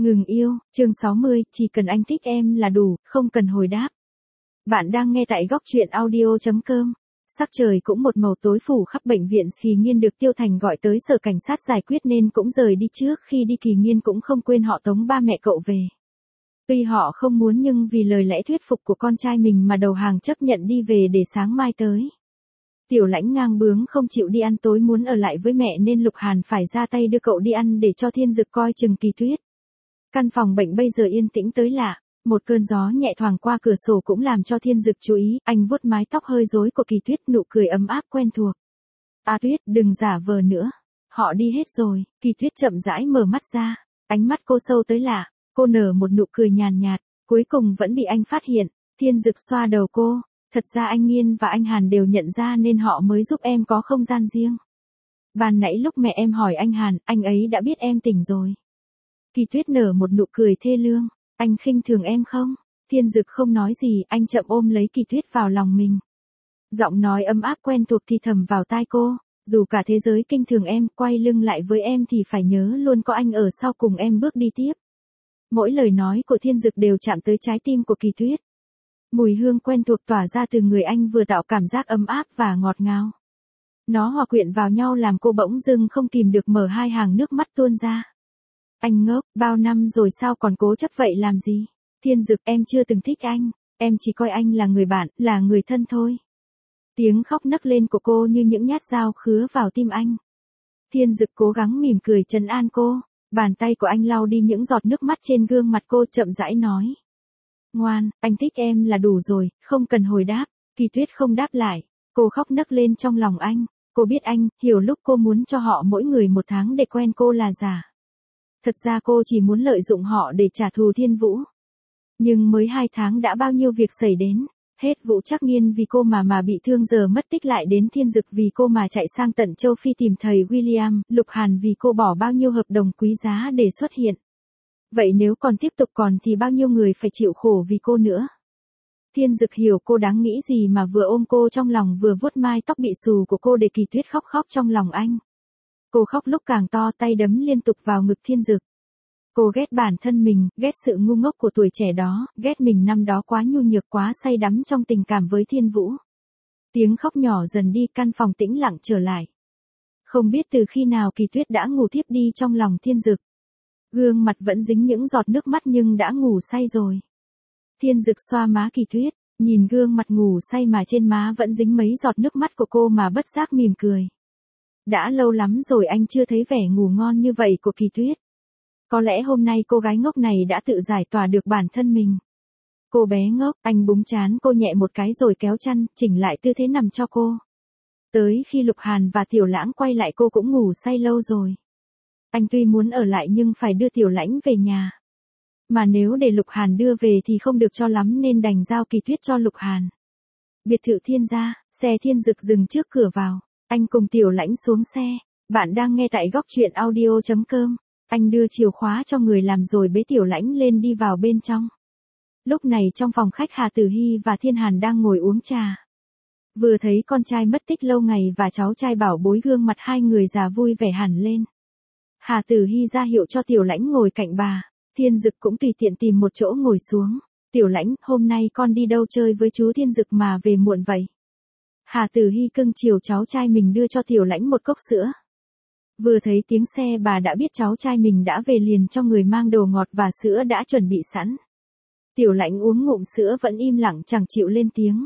Ngừng yêu, chương 60, chỉ cần anh thích em là đủ, không cần hồi đáp. Bạn đang nghe tại góc truyện audio.com. Sắc trời cũng một màu tối phủ khắp bệnh viện. Kỳ Nghiên được Tiêu Thành gọi tới sở cảnh sát giải quyết nên cũng rời đi trước. Khi đi Kỳ Nghiên cũng không quên họ tống ba mẹ cậu về. Tuy họ không muốn nhưng vì lời lẽ thuyết phục của con trai mình mà đầu hàng chấp nhận đi về để sáng mai tới. Tiểu Lãnh ngang bướng không chịu đi ăn tối, muốn ở lại với mẹ nên Lục Hàn phải ra tay đưa cậu đi ăn để cho Thiên Dực coi chừng Kỳ Tuyết. Căn phòng bệnh bây giờ yên tĩnh tới lạ, một cơn gió nhẹ thoảng qua cửa sổ cũng làm cho Thiên Dực chú ý. Anh vuốt mái tóc hơi rối của Kỳ Tuyết, nụ cười ấm áp quen thuộc. "A Tuyết, đừng giả vờ nữa. Họ đi hết rồi." Kỳ Tuyết chậm rãi mở mắt ra, ánh mắt cô sâu tới lạ, cô nở một nụ cười nhàn nhạt, cuối cùng vẫn bị anh phát hiện. Thiên Dực xoa đầu cô, "Thật ra anh Nghiên và anh Hàn đều nhận ra nên họ mới giúp em có không gian riêng. Ban nãy lúc mẹ em hỏi anh Hàn, anh ấy đã biết em tỉnh rồi." Kỳ Tuyết nở một nụ cười thê lương, "Anh khinh thường em không?" Thiên Dực không nói gì, anh chậm ôm lấy Kỳ Tuyết vào lòng mình. Giọng nói ấm áp quen thuộc thì thầm vào tai cô, "Dù cả thế giới khinh thường em, quay lưng lại với em thì phải nhớ luôn có anh ở sau cùng em bước đi tiếp." Mỗi lời nói của Thiên Dực đều chạm tới trái tim của Kỳ Tuyết. Mùi hương quen thuộc tỏa ra từ người anh vừa tạo cảm giác ấm áp và ngọt ngào. Nó hòa quyện vào nhau làm cô bỗng dưng không kìm được mở hai hàng nước mắt tuôn ra. "Anh ngốc, bao năm rồi sao còn cố chấp vậy làm gì? Thiên Dực, em chưa từng thích anh, em chỉ coi anh là người bạn, là người thân thôi." Tiếng khóc nấc lên của cô như những nhát dao khứa vào tim anh. Thiên Dực cố gắng mỉm cười trấn an cô, bàn tay của anh lau đi những giọt nước mắt trên gương mặt cô, chậm rãi nói. "Ngoan, anh thích em là đủ rồi, không cần hồi đáp." Kỳ Tuyết không đáp lại, cô khóc nấc lên trong lòng anh. Cô biết anh hiểu lúc cô muốn cho họ mỗi người 1 tháng để quen cô là giả. Thật ra cô chỉ muốn lợi dụng họ để trả thù Thiên Vũ. Nhưng mới 2 tháng đã bao nhiêu việc xảy đến. Hết Vũ Trác Nghiên vì cô mà bị thương giờ mất tích, lại đến Thiên Dực vì cô mà chạy sang tận châu Phi tìm thầy William, Lục Hàn vì cô bỏ bao nhiêu hợp đồng quý giá để xuất hiện. Vậy nếu còn tiếp tục thì bao nhiêu người phải chịu khổ vì cô nữa. Thiên Dực hiểu cô đáng nghĩ gì mà vừa ôm cô trong lòng vừa vuốt mái tóc bị xù của cô để Kỳ Tuyết khóc trong lòng anh. Cô khóc lúc càng to, tay đấm liên tục vào ngực Thiên Dực. Cô ghét bản thân mình, ghét sự ngu ngốc của tuổi trẻ đó, ghét mình năm đó quá nhu nhược, quá say đắm trong tình cảm với Thiên Vũ. Tiếng khóc nhỏ dần đi, căn phòng tĩnh lặng trở lại. Không biết từ khi nào Kỳ Tuyết đã ngủ thiếp đi trong lòng Thiên Dực. Gương mặt vẫn dính những giọt nước mắt nhưng đã ngủ say rồi. Thiên Dực xoa má Kỳ Tuyết, nhìn gương mặt ngủ say mà trên má vẫn dính mấy giọt nước mắt của cô mà bất giác mỉm cười. Đã lâu lắm rồi anh chưa thấy vẻ ngủ ngon như vậy của Kỳ Tuyết. Có lẽ hôm nay cô gái ngốc này đã tự giải tỏa được bản thân mình. "Cô bé ngốc." Anh búng trán cô nhẹ một cái rồi kéo chăn, chỉnh lại tư thế nằm cho cô. Tới khi Lục Hàn và Tiểu Lãng quay lại cô cũng ngủ say lâu rồi. Anh tuy muốn ở lại nhưng phải đưa Tiểu Lãnh về nhà. Mà nếu để Lục Hàn đưa về thì không được cho lắm nên đành giao Kỳ Tuyết cho Lục Hàn. Biệt thự Thiên gia, xe Thiên Dực dừng trước cửa vào. Anh cùng Tiểu Lãnh xuống xe. Bạn đang nghe tại góc truyện audio.com. Anh đưa chìa khóa cho người làm rồi bế Tiểu Lãnh lên đi vào bên trong. Lúc này trong phòng khách, Hà Tử Hy và Thiên Hàn đang ngồi uống trà. Vừa thấy con trai mất tích lâu ngày và cháu trai bảo bối, gương mặt hai người già vui vẻ hẳn lên. Hà Tử Hy ra hiệu cho Tiểu Lãnh ngồi cạnh bà. Thiên Dực cũng tùy tiện tìm một chỗ ngồi xuống. "Tiểu Lãnh, hôm nay con đi đâu chơi với chú Thiên Dực mà về muộn vậy?" Hà Tử Hy cưng chiều cháu trai mình, đưa cho Tiểu Lãnh một cốc sữa. Vừa thấy tiếng xe bà đã biết cháu trai mình đã về, liền cho người mang đồ ngọt và sữa đã chuẩn bị sẵn. Tiểu Lãnh uống ngụm sữa vẫn im lặng chẳng chịu lên tiếng.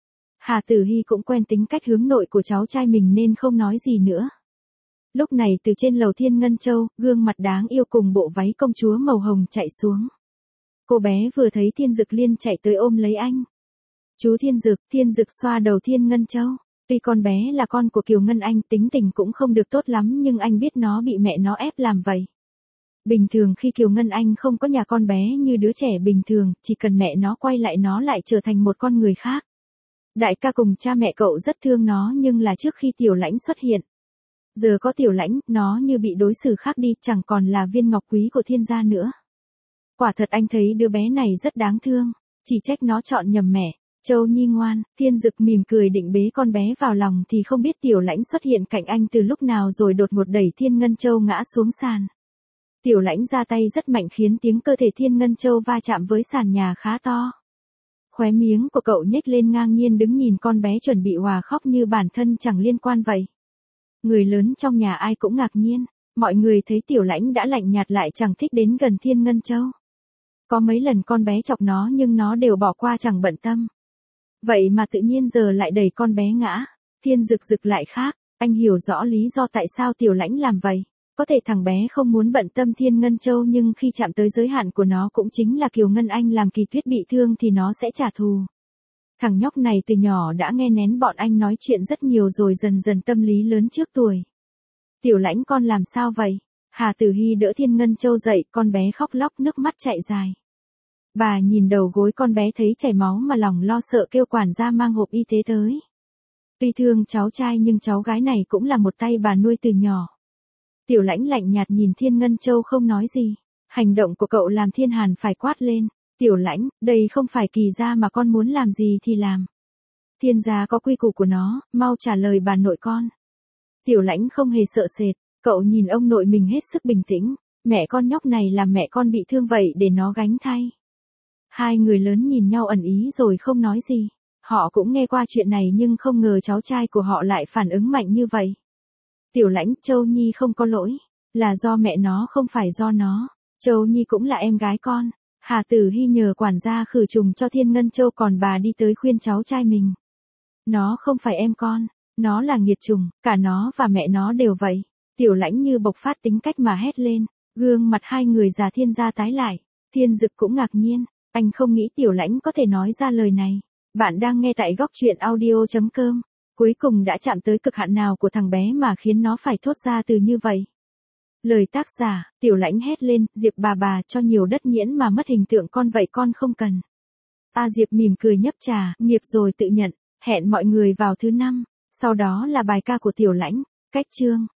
Hà Tử Hy cũng quen tính cách hướng nội của cháu trai mình nên không nói gì nữa. Lúc này từ trên lầu Thiên Ngân Châu, gương mặt đáng yêu cùng bộ váy công chúa màu hồng chạy xuống. Cô bé vừa thấy Thiên Dực liền chạy tới ôm lấy anh. "Chú Thiên Dực." Thiên Dực xoa đầu Thiên Ngân Châu. Tuy con bé là con của Kiều Ngân Anh, tính tình cũng không được tốt lắm nhưng anh biết nó bị mẹ nó ép làm vậy. Bình thường khi Kiều Ngân Anh không có nhà con bé như đứa trẻ bình thường, chỉ cần mẹ nó quay lại nó lại trở thành một con người khác. Đại ca cùng cha mẹ cậu rất thương nó nhưng là trước khi Tiểu Lãnh xuất hiện. Giờ có Tiểu Lãnh, nó như bị đối xử khác đi, chẳng còn là viên ngọc quý của Thiên gia nữa. Quả thật anh thấy đứa bé này rất đáng thương, chỉ trách nó chọn nhầm mẹ. "Châu Nhi ngoan." Thiên Dực mỉm cười định bế con bé vào lòng thì không biết Tiểu Lãnh xuất hiện cạnh anh từ lúc nào rồi đột ngột đẩy Thiên Ngân Châu ngã xuống sàn. Tiểu Lãnh ra tay rất mạnh khiến tiếng cơ thể Thiên Ngân Châu va chạm với sàn nhà khá to. Khóe miếng của cậu nhếch lên ngang nhiên đứng nhìn con bé chuẩn bị òa khóc như bản thân chẳng liên quan vậy. Người lớn trong nhà ai cũng ngạc nhiên, mọi người thấy Tiểu Lãnh đã lạnh nhạt lại chẳng thích đến gần Thiên Ngân Châu. Có mấy lần con bé chọc nó nhưng nó đều bỏ qua chẳng bận tâm. Vậy mà tự nhiên giờ lại đẩy con bé ngã. Thiên Dực Dực lại khác, anh hiểu rõ lý do tại sao Tiểu Lãnh làm vậy. Có thể thằng bé không muốn bận tâm Thiên Ngân Châu nhưng khi chạm tới giới hạn của nó cũng chính là Kiều Ngân Anh làm Kỳ Tuyết bị thương thì nó sẽ trả thù. Thằng nhóc này từ nhỏ đã nghe nén bọn anh nói chuyện rất nhiều rồi dần dần tâm lý lớn trước tuổi. Tiểu Lãnh con làm sao vậy? Hà Tử Hy đỡ Thiên Ngân Châu dậy, con bé khóc lóc nước mắt chạy dài. Bà nhìn đầu gối con bé thấy chảy máu mà lòng lo sợ kêu quản gia mang hộp y tế tới. Tuy thương cháu trai nhưng cháu gái này cũng là một tay bà nuôi từ nhỏ. Tiểu Lãnh lạnh nhạt nhìn Thiên Ngân Châu không nói gì. Hành động của cậu làm Thiên Hàn phải quát lên. Tiểu Lãnh, đây không phải Kỳ gia mà con muốn làm gì thì làm. Thiên gia có quy củ của nó, mau trả lời bà nội con. Tiểu Lãnh không hề sợ sệt, cậu nhìn ông nội mình hết sức bình tĩnh. Mẹ con nhóc này làm mẹ con bị thương vậy để nó gánh thay. Hai người lớn nhìn nhau ẩn ý rồi không nói gì. Họ cũng nghe qua chuyện này nhưng không ngờ cháu trai của họ lại phản ứng mạnh như vậy. Tiểu Lãnh, Châu Nhi không có lỗi, là do mẹ nó không phải do nó. Châu Nhi cũng là em gái con. Hà Tử Hy nhờ quản gia khử trùng cho Thiên Ngân Châu còn bà đi tới khuyên cháu trai mình. Nó không phải em con, nó là nghiệt chủng, cả nó và mẹ nó đều vậy. Tiểu Lãnh như bộc phát tính cách mà hét lên, gương mặt hai người già Thiên gia tái lại. Thiên Dực cũng ngạc nhiên, anh không nghĩ Tiểu Lãnh có thể nói ra lời này. Bạn đang nghe tại góc truyện audio.com. Cuối cùng đã chạm tới cực hạn nào của thằng bé mà khiến nó phải thốt ra từ như vậy. Lời tác giả, Tiểu Lãnh hét lên, Diệp bà cho nhiều đất nhẽn mà mất hình tượng con vậy con không cần. Diệp mỉm cười nhấp trà, nghiệp rồi tự nhận, hẹn mọi người vào thứ 5, sau đó là bài ca của Tiểu Lãnh, cách chương.